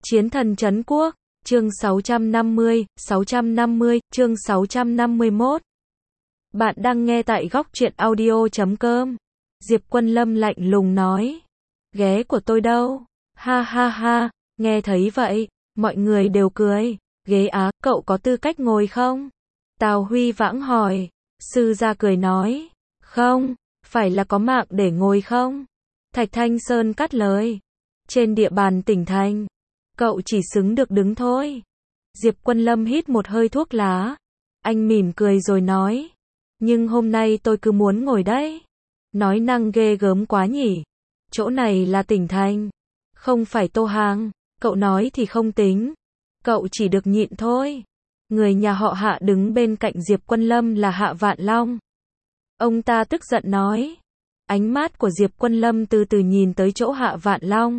Chiến thần trấn quốc, chương 650, chương 651. Bạn đang nghe tại góc truyện audio.com. Diệp Quân Lâm lạnh lùng nói. Ghế của tôi đâu? Ha ha ha, nghe thấy vậy, mọi người đều cười. Ghế á, cậu có tư cách ngồi không? Tào Huy Vãng hỏi. Sư gia cười nói. Không, phải là có mạng để ngồi không? Thạch Thanh Sơn cắt lời. Trên địa bàn tỉnh thành, cậu chỉ xứng được đứng thôi. Diệp Quân Lâm hít một hơi thuốc lá. Anh mỉm cười rồi nói. Nhưng hôm nay tôi cứ muốn ngồi đấy. Nói năng ghê gớm quá nhỉ. Chỗ này là tỉnh thành, không phải Tô Hàng. Cậu nói thì không tính. Cậu chỉ được nhịn thôi. Người nhà họ Hạ đứng bên cạnh Diệp Quân Lâm là Hạ Vạn Long. Ông ta tức giận nói. Ánh mắt của Diệp Quân Lâm từ từ nhìn tới chỗ Hạ Vạn Long.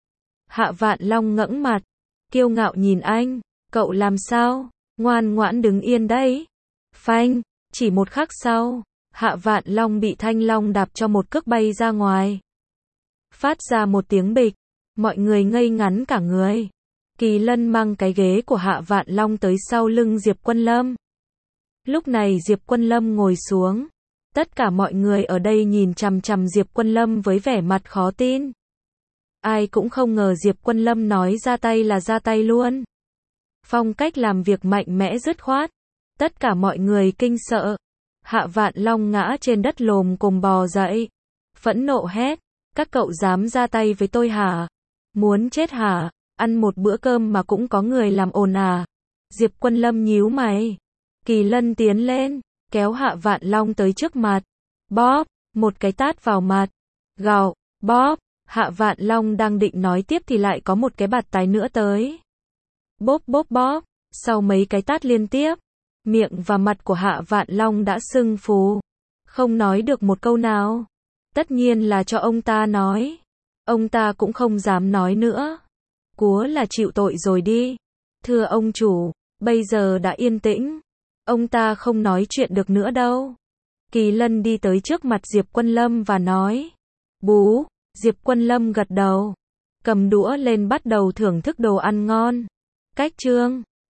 Hạ Vạn Long ngẩng mặt, kiêu ngạo nhìn anh. Cậu làm sao? Ngoan ngoãn đứng yên đấy. Phanh, chỉ một khắc sau, Hạ Vạn Long bị Thanh Long đạp cho một cước bay ra ngoài. Phát ra một tiếng bịch, mọi người ngây ngắn cả người. Kỳ Lân mang cái ghế của Hạ Vạn Long tới sau lưng Diệp Quân Lâm. Lúc này Diệp Quân Lâm ngồi xuống. Tất cả mọi người ở đây nhìn chằm chằm Diệp Quân Lâm với vẻ mặt khó tin. Ai cũng không ngờ Diệp Quân Lâm nói ra tay là ra tay luôn. Phong cách làm việc mạnh mẽ dứt khoát. Tất cả mọi người kinh sợ. Hạ Vạn Long ngã trên đất lồm cồm bò dậy. Phẫn nộ hét. Các cậu dám ra tay với tôi hả? Muốn chết hả? Ăn một bữa cơm mà cũng có người làm ồn à? Diệp Quân Lâm nhíu mày. Kỳ Lân tiến lên, kéo Hạ Vạn Long tới trước mặt. Bóp, một cái tát vào mặt. Gào, bóp. Hạ Vạn Long đang định nói tiếp thì lại có một cái bạt tai nữa tới. Bóp bóp bóp. Sau mấy cái tát liên tiếp, miệng và mặt của Hạ Vạn Long đã sưng phù. Không nói được một câu nào. Tất nhiên là cho ông ta nói. Ông ta cũng không dám nói nữa. Cúa là chịu tội rồi đi. Thưa ông chủ, bây giờ đã yên tĩnh. Ông ta không nói chuyện được nữa đâu. Kỳ Lân đi tới trước mặt Diệp Quân Lâm và nói. Bú. Diệp Quân Lâm gật đầu. Cầm đũa lên bắt đầu thưởng thức đồ ăn ngon. Cách chương